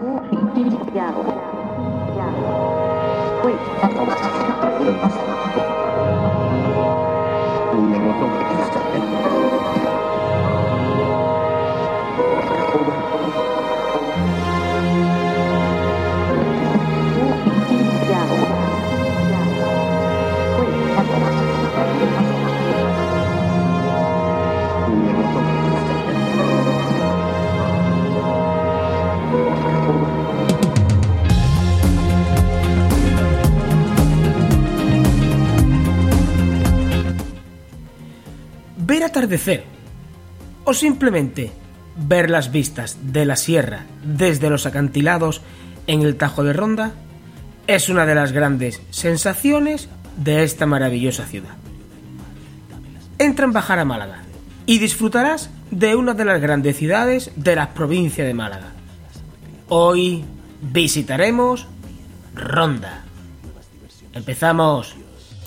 Ver atardecer o simplemente ver las vistas de la sierra desde los acantilados en el Tajo de Ronda es una de las grandes sensaciones de esta maravillosa ciudad. Entra en Bajar a Málaga y disfrutarás de una de las grandes ciudades de la provincia de Málaga. Hoy visitaremos Ronda. Empezamos.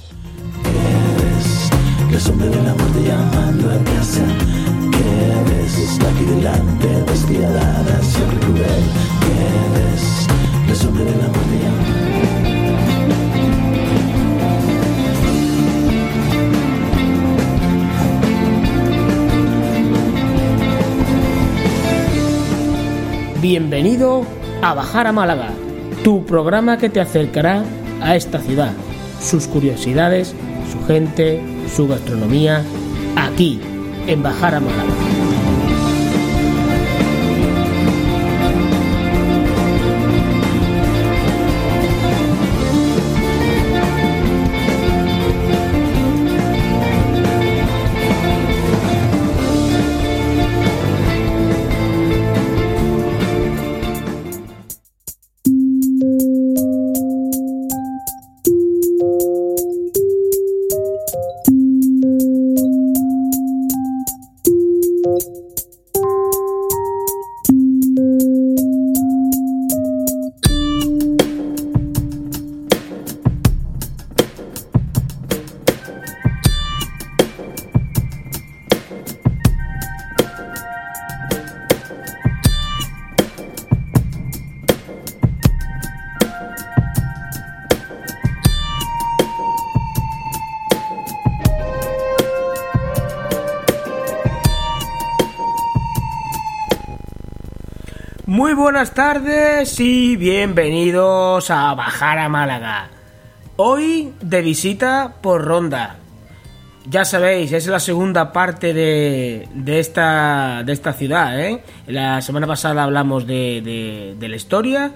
La sombra de la muerte llamando a casa. ¿Qué ves? Está aquí delante, despiadada, siempre cruel. ¿Qué ves? La sombra de la muerte llamando. Bienvenido a Bajar a Málaga, tu programa que te acercará a esta ciudad, sus curiosidades, su gente, su gastronomía, aquí, en Bajar a Málaga. Muy buenas tardes y bienvenidos a Bajar a Málaga. Hoy de visita por Ronda. Ya sabéis, es la segunda parte de esta ciudad, ¿eh? La semana pasada hablamos de la historia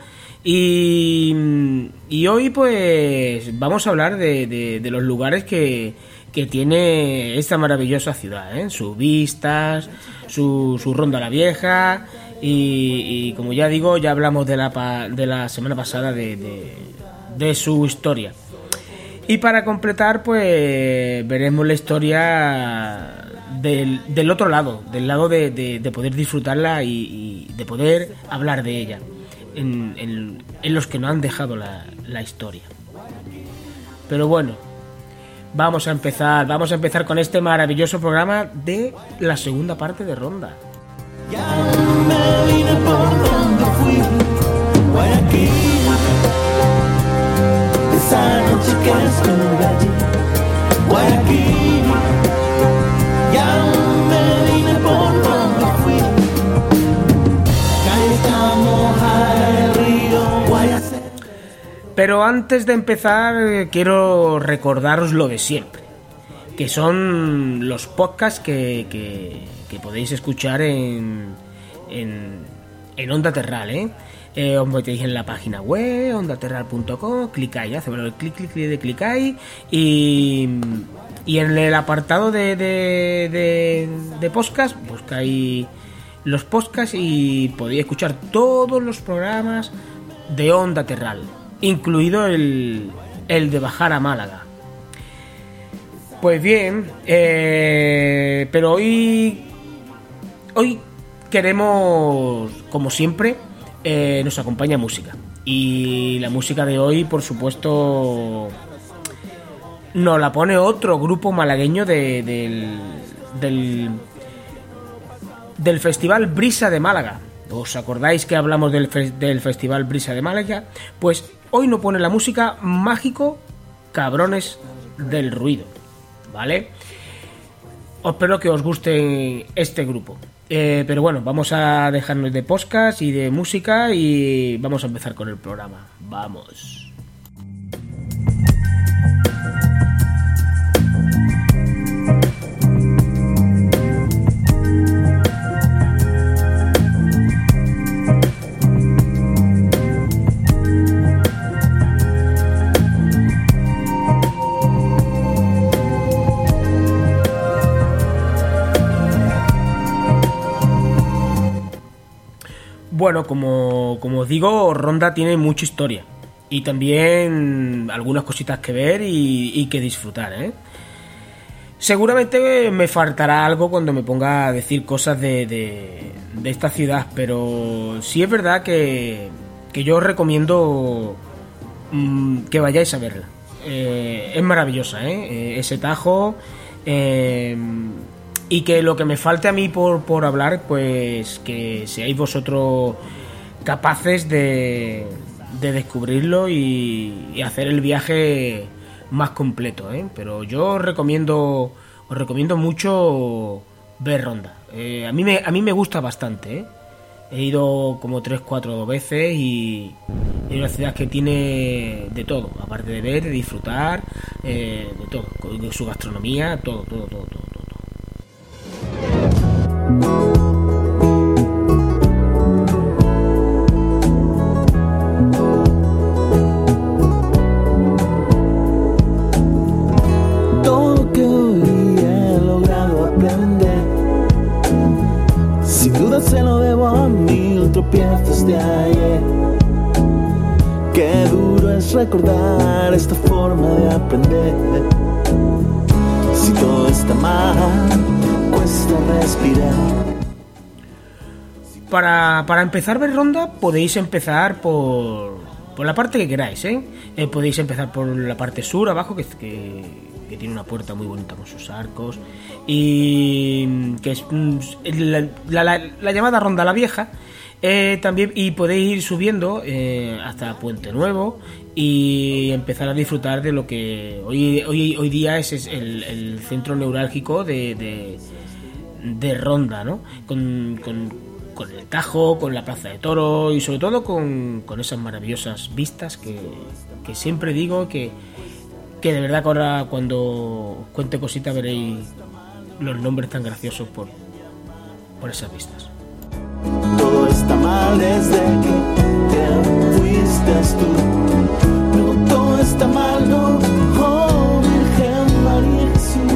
y hoy pues vamos a hablar de los lugares que tiene esta maravillosa ciudad, ¿eh? Sus vistas, su Ronda la Vieja. Y como ya digo, ya hablamos de la semana pasada de su historia. Y para completar, pues veremos la historia del otro lado, del lado de poder disfrutarla y de poder hablar de ella, en los que nos han dejado la historia. Pero bueno, vamos a empezar con este maravilloso programa de la segunda parte de Ronda. Ya me vine por donde fui, Guayaquil, esa noche que estuve allí, Guayaquil, ya me vine por donde fui, calle está mojada el río Guayacé. Pero antes de empezar quiero recordaros lo de siempre, que son los podcasts que podéis escuchar en Onda Terral, os metéis en la página web ondaterral.com, clicáis, hacéis el clicáis y en el apartado de podcast buscáis los podcasts y podéis escuchar todos los programas de Onda Terral, incluido el de Bajar a Málaga. Pues bien, pero hoy queremos, como siempre, nos acompaña música. Y la música de hoy, por supuesto, nos la pone otro grupo malagueño del Festival Brisa de Málaga. ¿Os acordáis que hablamos del Festival Brisa de Málaga? Pues hoy nos pone la música Mágico Cabrones del Ruido, ¿vale? Espero que os guste este grupo. Pero bueno, vamos a dejarnos de podcast y de música y vamos a empezar con el programa. ¡Vamos! Bueno, como os digo, Ronda tiene mucha historia y también algunas cositas que ver y que disfrutar, ¿eh? Seguramente me faltará algo cuando me ponga a decir cosas de esta ciudad, pero sí es verdad que yo os recomiendo que vayáis a verla. Es maravillosa, ¿eh? Ese Tajo... y que lo que me falte a mí por hablar, pues que seáis vosotros capaces de descubrirlo y hacer el viaje más completo, ¿eh? Pero yo os recomiendo mucho ver Ronda. A mí me gusta bastante, ¿eh? He ido como 3-4 veces y es una ciudad que tiene de todo, aparte de ver, de disfrutar, de todo, de su gastronomía, todo. Todo lo que hoy día he logrado aprender, sin duda se lo debo a 1000 tropiezos de ayer. Qué duro es recordar esta forma de aprender. Si todo está mal, cuesta respirar. Para empezar a ver Ronda podéis empezar por la parte que queráis, ¿eh? Podéis empezar por la parte sur, abajo, que tiene una puerta muy bonita con sus arcos y que es la llamada Ronda la Vieja. También, y podéis ir subiendo hasta Puente Nuevo y empezar a disfrutar de lo que hoy día es el centro neurálgico de Ronda, ¿no? Con el Tajo, con la Plaza de Toros y sobre todo con esas maravillosas vistas que siempre digo que de verdad que ahora cuando cuente cositas veréis los nombres tan graciosos por esas vistas. Todo está mal desde que te fuiste tú, pero todo está mal, no, oh Virgen María Jesús.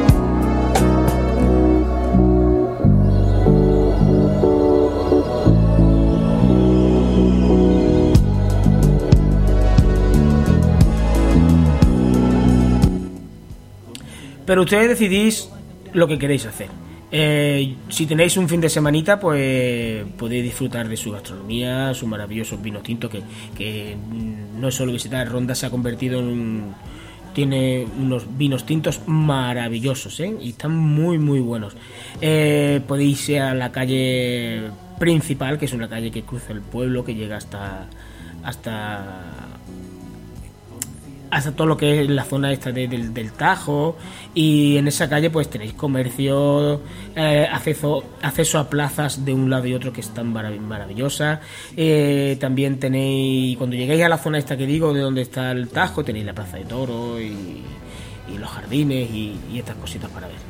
Pero ustedes decidís lo que queréis hacer. Si tenéis un fin de semanita, pues podéis disfrutar de su gastronomía, sus maravillosos vinos tintos, que no es solo visitar, Ronda se ha convertido tiene unos vinos tintos maravillosos, ¿eh? Y están muy muy buenos. Podéis ir a la calle principal, que es una calle que cruza el pueblo, que llega hasta todo lo que es la zona esta del Tajo, y en esa calle pues tenéis comercio, acceso a plazas de un lado y otro que están maravillosas. También tenéis, cuando lleguéis a la zona esta que digo, de donde está el Tajo, tenéis la Plaza de Toros y los jardines y estas cositas para ver.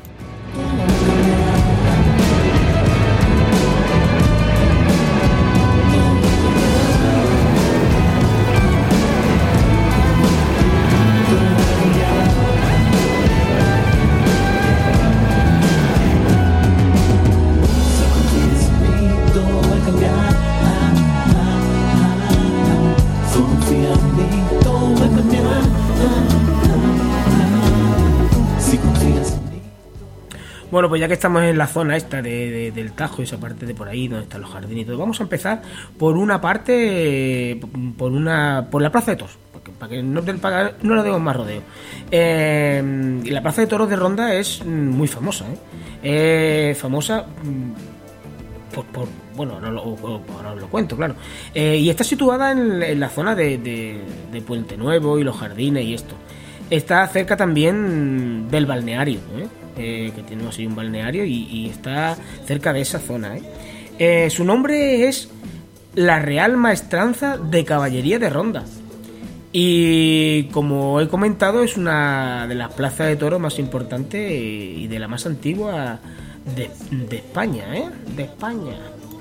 Bueno, pues ya que estamos en la zona esta del Tajo, esa parte de por ahí donde están los jardines y todo, vamos a empezar por una parte, por la Plaza de Toros, para que no le demos más rodeo. La Plaza de Toros de Ronda es muy famosa, famosa bueno, ahora os lo cuento, claro. Y está situada en la zona de Puente Nuevo y los jardines y esto. Está cerca también del balneario, que tenemos ahí un balneario y está cerca de esa zona. Su nombre es la Real Maestranza de Caballería de Ronda. Y como he comentado, es una de las plazas de toros más importantes y de la más antigua de España, de España.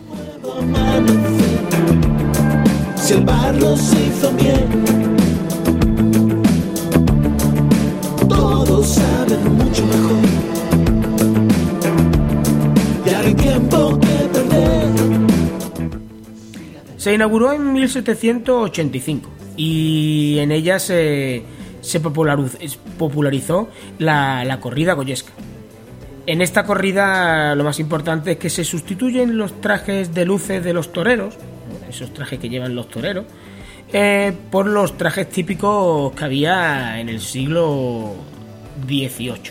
Si el barro se hizo bien, todos saben mucho mejor. Ya no hay tiempo que perder. Se inauguró en 1785 y en ella se popularizó la corrida goyesca. En esta corrida lo más importante es que se sustituyen los trajes de luces de los toreros, esos trajes que llevan los toreros, por los trajes típicos que había en el siglo XVIII.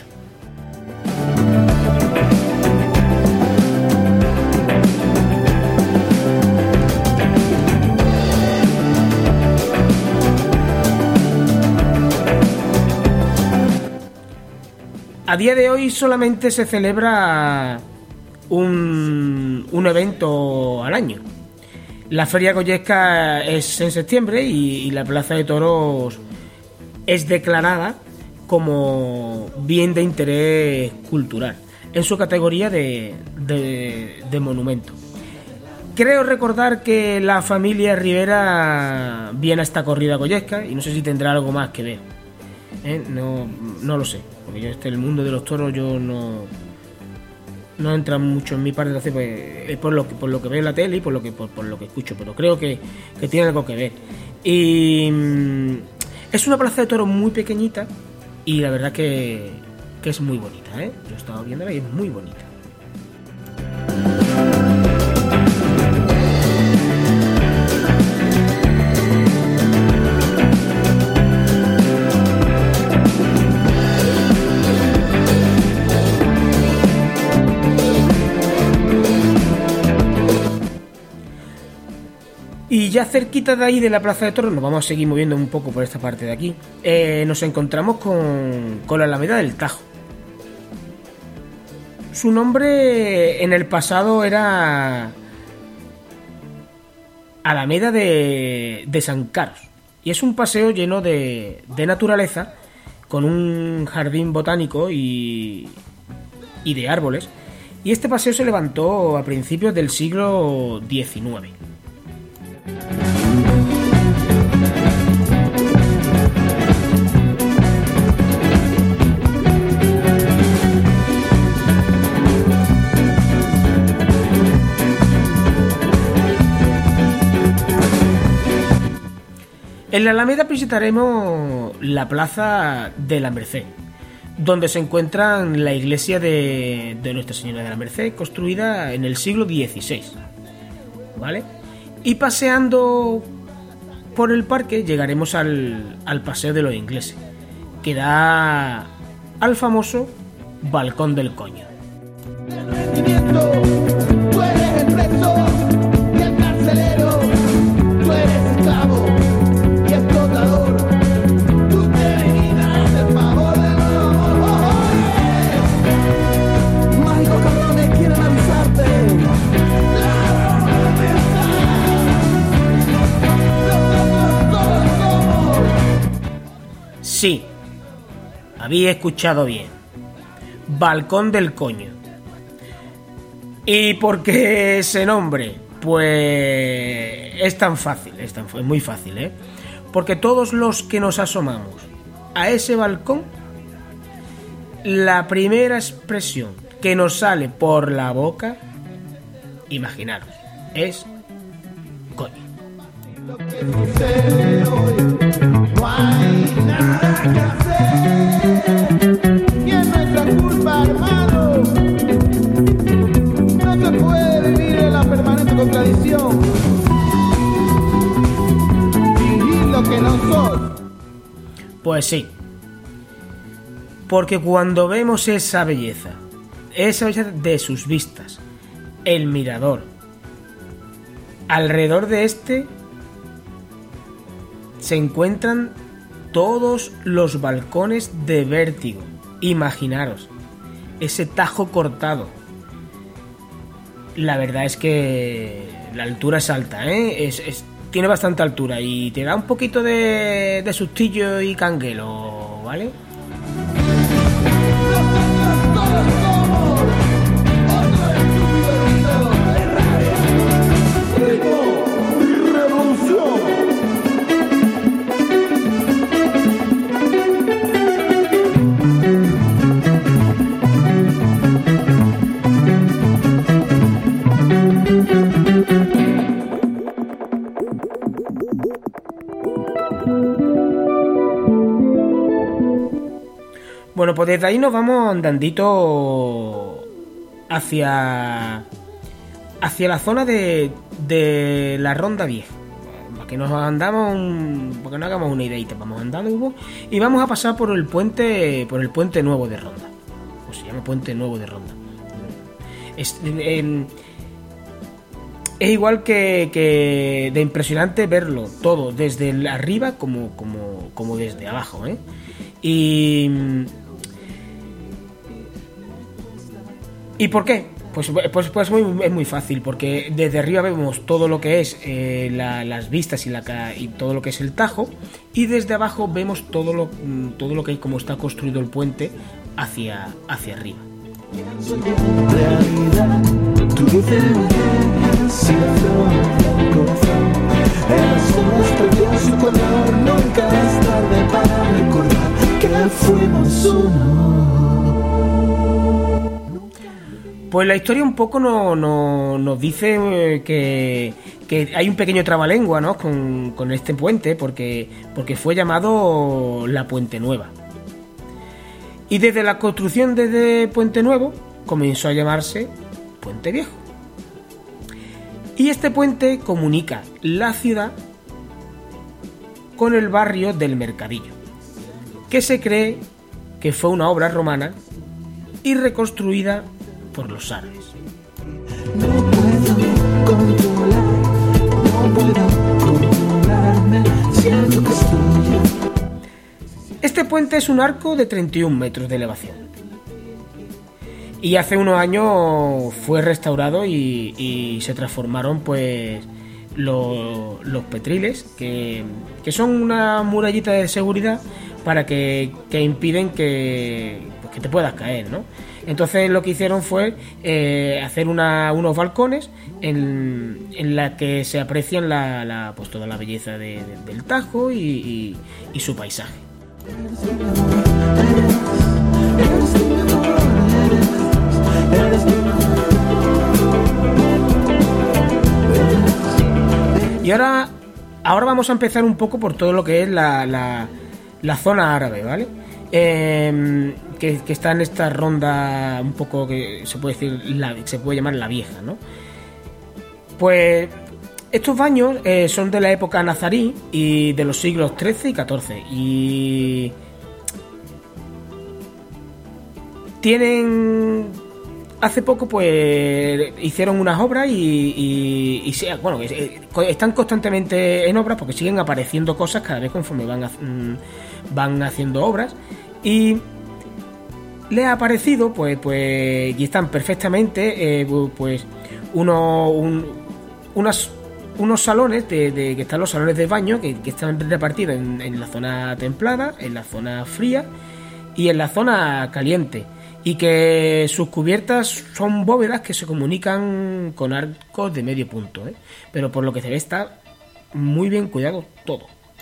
A día de hoy solamente se celebra un evento al año. La Feria Goyesca es en septiembre y la Plaza de Toros es declarada como bien de interés cultural en su categoría de monumento. Creo recordar que la familia Rivera viene a esta corrida goyesca y no sé si tendrá algo más que ver. No lo sé, porque yo el mundo de los toros yo no entra mucho en mi parte, entonces pues, por lo que veo en la tele y por lo que escucho, pero creo que tiene algo que ver. Y es una plaza de toros muy pequeñita y la verdad que es muy bonita, Yo he estado viéndola y es muy bonita. Y ya cerquita de ahí de la Plaza de Toros, nos vamos a seguir moviendo un poco por esta parte de aquí, nos encontramos con la Alameda del Tajo. Su nombre en el pasado era Alameda de San Carlos y es un paseo lleno de naturaleza con un jardín botánico y de árboles, y este paseo se levantó a principios del siglo XIX. En la Alameda visitaremos la Plaza de la Merced, donde se encuentra la iglesia de Nuestra Señora de la Merced, construida en el siglo XVI, ¿vale? Y paseando por el parque llegaremos al Paseo de los Ingleses, que da al famoso Balcón del Coño. Tú eres el preso y el carcelero, tú eres esclavo y explotador. Tú te venirás el favor de los mágicos cabrones quieren avisarte. Sí, había escuchado bien. Balcón del Coño. ¿Y por qué ese nombre? Pues es tan fácil, es muy fácil, Porque todos los que nos asomamos a ese balcón, la primera expresión que nos sale por la boca, imaginaros, es coño. Lo que sucede hoy, no hay nada que hacer. Y es nuestra culpa, hermano. No se puede vivir en la permanente contradicción. Fingir lo que no sos. Pues sí. Porque cuando vemos esa belleza de sus vistas, el mirador. Alrededor de este se encuentran todos los balcones de Vértigo. Imaginaros, ese Tajo cortado. La verdad es que la altura es alta, ¿eh? Tiene bastante altura y te da un poquito de sustillo y canguelo, ¿vale? Bueno, pues desde ahí nos vamos andandito hacia la zona de la Ronda Vieja. Para que nos porque no hagamos una ideita, vamos andando y vamos a pasar por el puente nuevo de Ronda. O se llama Puente Nuevo de Ronda. Es igual que de impresionante verlo todo desde arriba como desde abajo, ¿eh? ¿Y por qué? Pues es muy fácil, porque desde arriba vemos todo lo que es las vistas y todo lo que es el Tajo, y desde abajo vemos todo lo que hay, como está construido el puente hacia arriba. Realidad, tu dulce silencio del corazón. El sol perdió su color, nunca es tarde para recordar que fuimos uno. Pues la historia un poco nos dice que hay un pequeño trabalengua, ¿no? con este puente, porque fue llamado la Puente Nueva. Y desde la construcción de Puente Nuevo comenzó a llamarse Puente Viejo. Y este puente comunica la ciudad con el barrio del Mercadillo, que se cree que fue una obra romana y reconstruida por los árabes. No puedo controlarme, siento que estoy. Este puente es un arco de 31 metros de elevación. Y hace unos años fue restaurado y se transformaron pues los petriles, que son una murallita de seguridad para que impiden que te puedas caer, ¿no? Entonces lo que hicieron fue hacer unos balcones en la que se aprecian pues toda la belleza del Tajo y su paisaje. Y ahora vamos a empezar un poco por todo lo que es la zona árabe, ¿vale? Que está en esta ronda un poco que se puede llamar la vieja, ¿no? Pues estos baños son de la época nazarí y de los siglos XIII y XIV y hace poco pues hicieron unas obras y están constantemente en obras porque siguen apareciendo cosas cada vez conforme van haciendo obras, y le ha aparecido pues y están perfectamente pues unos salones que están los salones de baño que están repartidos en la zona templada, en la zona fría y en la zona caliente, y que sus cubiertas son bóvedas que se comunican con arcos de medio punto, ¿eh? Pero por lo que se ve está muy bien cuidado todo.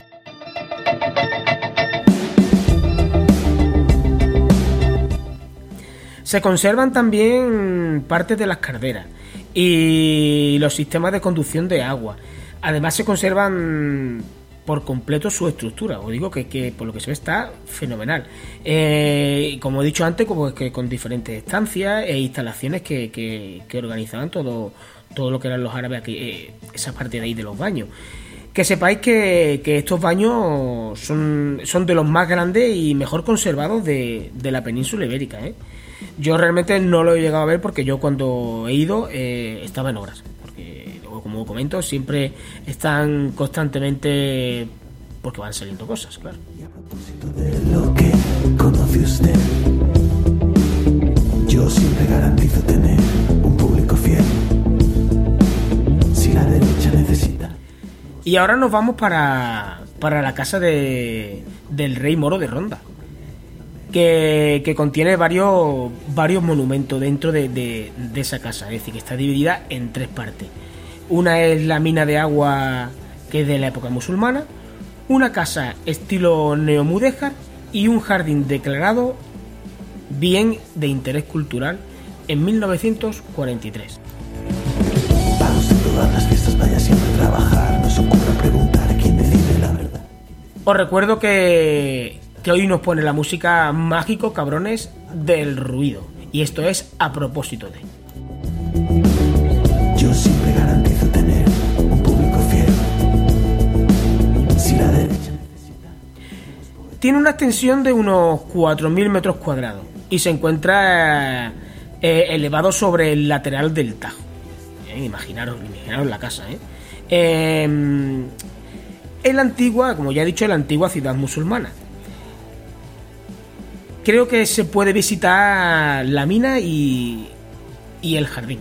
Se conservan también partes de las calderas y los sistemas de conducción de agua. Además se conservan por completo su estructura. Os digo que por lo que se ve está fenomenal. Como he dicho antes, como es que con diferentes estancias e instalaciones que organizaban todo lo que eran los árabes aquí, esa parte de ahí de los baños. Que sepáis que estos baños son de los más grandes y mejor conservados de la península ibérica, ¿eh? Yo realmente no lo he llegado a ver porque yo cuando he ido estaba en obras. Porque, como comento, siempre están constantemente porque van saliendo cosas, claro. Y a propósito de lo que conoce usted, yo siempre garantizo tener un público fiel. Si la derecha necesita. Y ahora nos vamos para la casa del rey moro de Ronda, que contiene varios monumentos dentro de esa casa. Es decir, que está dividida en 3 partes. Una es la mina de agua, que es de la época musulmana, una casa estilo neomudéjar y un jardín declarado bien de interés cultural en 1943. Para usted todas las fiestas vaya siempre a trabajar, no se ocurra preguntar quién decide la verdad. Os recuerdo que hoy nos pone la música Mágico Cabrones del Ruido, y esto es a propósito de... Yo siempre garantizo tener un público fiel. Si la derecha necesita. Tiene una extensión de unos 4.000 metros cuadrados y se encuentra elevado sobre el lateral del Tajo. Imaginaros la casa, Es la antigua, como ya he dicho, la antigua ciudad musulmana. Creo que se puede visitar la mina y el jardín.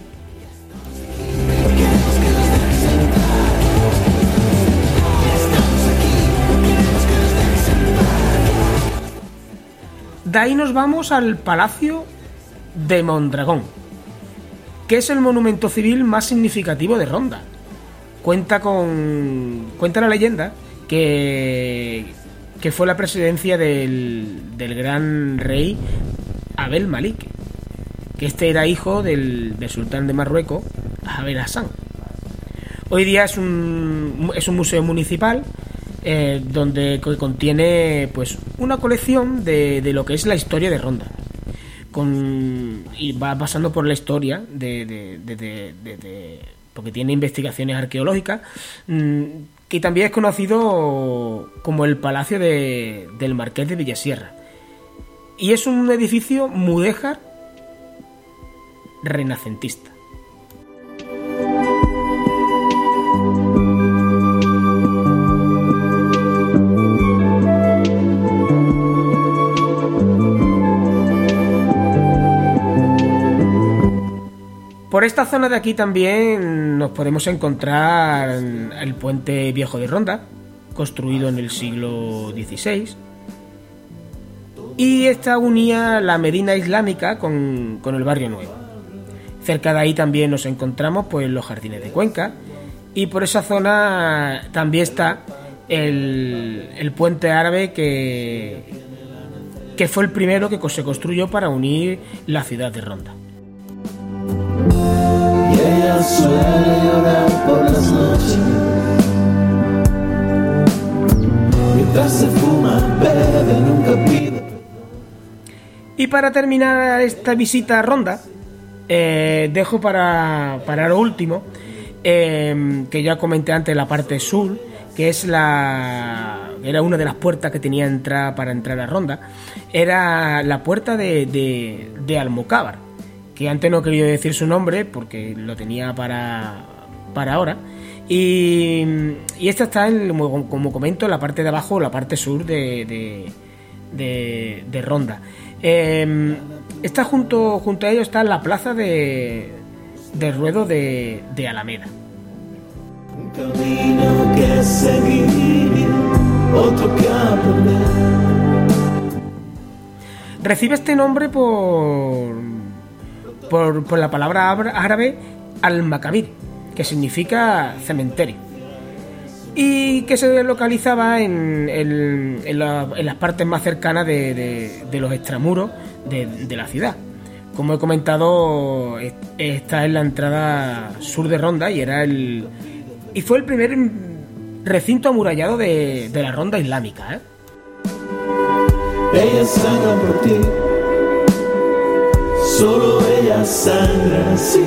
De ahí nos vamos al Palacio de Mondragón, que es el monumento civil más significativo de Ronda. Cuenta la leyenda que fue la presidencia del gran rey Abel Malik, que este era hijo del sultán de Marruecos, Abel Hassan. Hoy día es un museo municipal donde contiene pues una colección de lo que es la historia de Ronda, y va pasando por la historia porque tiene investigaciones arqueológicas, que también es conocido como el Palacio del Marqués de Villasierra, y es un edificio mudéjar renacentista. Por esta zona de aquí también nos podemos encontrar el puente viejo de Ronda, construido en el siglo XVI, y esta unía la Medina Islámica con el barrio nuevo. Cerca de ahí también nos encontramos pues los jardines de Cuenca, y por esa zona también está el puente árabe que fue el primero que se construyó para unir la ciudad de Ronda. Y ella suele llorar por las noches, mientras se fuma, bebe, nunca pide. Y para terminar esta visita a Ronda, dejo para lo último, que ya comenté antes, la parte sur, que era una de las puertas que tenía para entrar a Ronda. Era la puerta de Almocávar, que antes no he querido decir su nombre porque lo tenía para ahora. Y esta está, como comento, en la parte de abajo, la parte sur de Ronda. Está junto a ello está la plaza de ruedo de Alameda. Un camino que seguir, otro que aprender. Recibe este nombre por la palabra árabe al-Makabir, que significa cementerio, y que se localizaba en las partes más cercanas de los extramuros de la ciudad. Como he comentado, está en la entrada sur de Ronda y fue el primer recinto amurallado de la Ronda islámica, Ella sangra por ti, solo ella sangra así.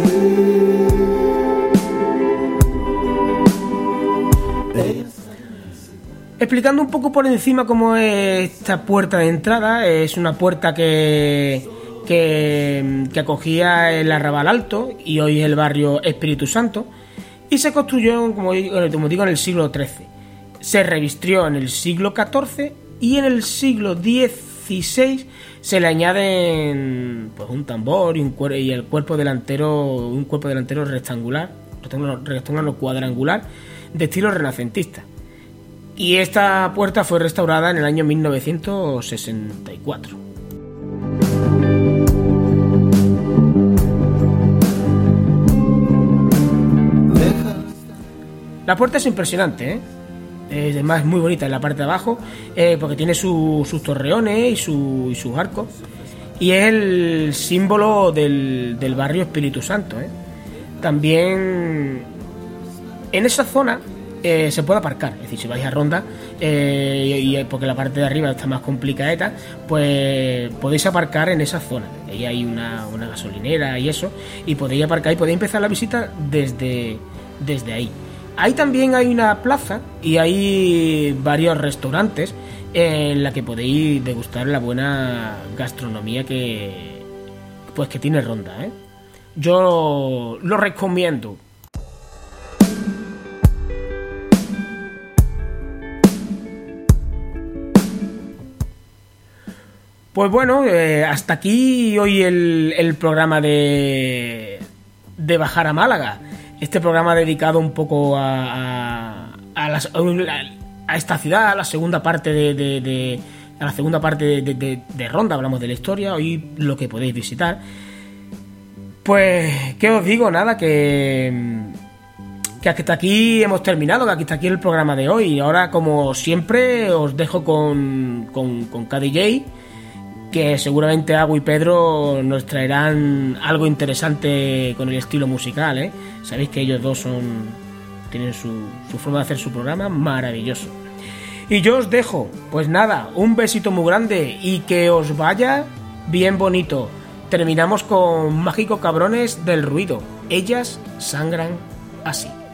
Explicando un poco por encima cómo es esta puerta de entrada, es una puerta que que acogía el Arrabal Alto y hoy es el barrio Espíritu Santo, y se construyó, como digo, en el siglo XIII. Se revistió en el siglo XIV y en el siglo XVI se le añaden pues un tambor y el cuerpo delantero, rectangular cuadrangular de estilo renacentista. Y esta puerta fue restaurada en el año 1964. La puerta es impresionante, ¿eh? Además es muy bonita en la parte de abajo, porque tiene sus torreones y sus arcos, y es el símbolo del barrio Espíritu Santo, ¿eh? También en esa zona se puede aparcar, es decir, si vais a Ronda, porque la parte de arriba está más complicadeta, pues podéis aparcar en esa zona. Ahí hay una gasolinera y eso, y podéis aparcar y podéis empezar la visita desde ahí. Ahí también hay una plaza y hay varios restaurantes en la que podéis degustar la buena gastronomía que tiene Ronda, ¿eh? Yo lo recomiendo. Pues bueno, hasta aquí hoy el programa de Bajar a Málaga. Este programa dedicado un poco a esta ciudad, a la segunda parte de Ronda. Hablamos de la historia, hoy lo que podéis visitar. Pues, ¿qué os digo? Nada, que hasta aquí hemos terminado, que hasta aquí el programa de hoy. Y ahora, como siempre, os dejo con KDJ, que seguramente Agu y Pedro nos traerán algo interesante con el estilo musical, ¿eh? Sabéis que ellos dos tienen su forma de hacer su programa maravilloso. Y yo os dejo, pues nada, un besito muy grande y que os vaya bien bonito. Terminamos con Mágicos Cabrones del Ruido. Ellas sangran así.